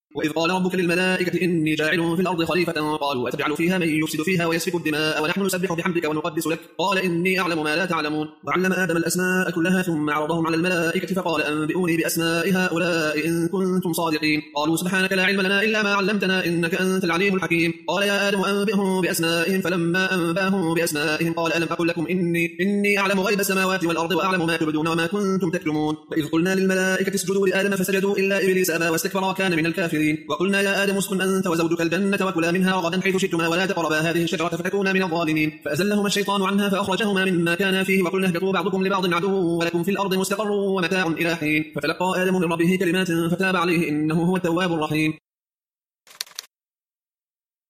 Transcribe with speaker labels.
Speaker 1: وإذ قال ربك للملائكة إني جاعل في الأرض خليفة قالوا أتجعل فيها من يفسد فيها ويسفك الدماء ونحن نسبح بحمدك ونقدس لك قال إني أعلم ما لا تعلمون وعلم آدم الأسماء كلها ثم عرضهم على الملائكة فقال أنبئوني بأسماء هؤلاء إن كنتم صادقين قالوا سبحانك لا علم لنا إلا ما علمتنا إنك أنت العليم الحكيم قال يا آدم أنبئهم بأسمائهم فلما أنباهم بأسمائهم قال ألم أقل لكم إني أعلم غيب السماوات والأرض وأعلم ما تبدون وما كنتم تكتمون وإذ قلنا للملائكة اسجدوا لآدم فسجدوا إلا إبليس أبى واستكبر وكان من الكافرين وقلنا يا آدم اسكن أنت وزوجك الجنة وكلا منها رغدا حيث شئتما ولا تقربا هذه الشجرة فتكونا من الظالمين فأزلهما الشيطان عنها فأخرجهما مما كانا فيه وقلنا اهبطوا بعضكم لبعض عدو ولكم في الأرض مستقر ومتاع إلى حين فتلقى آدم من ربه كلمات فتاب عليه إنه هو التواب الرحيم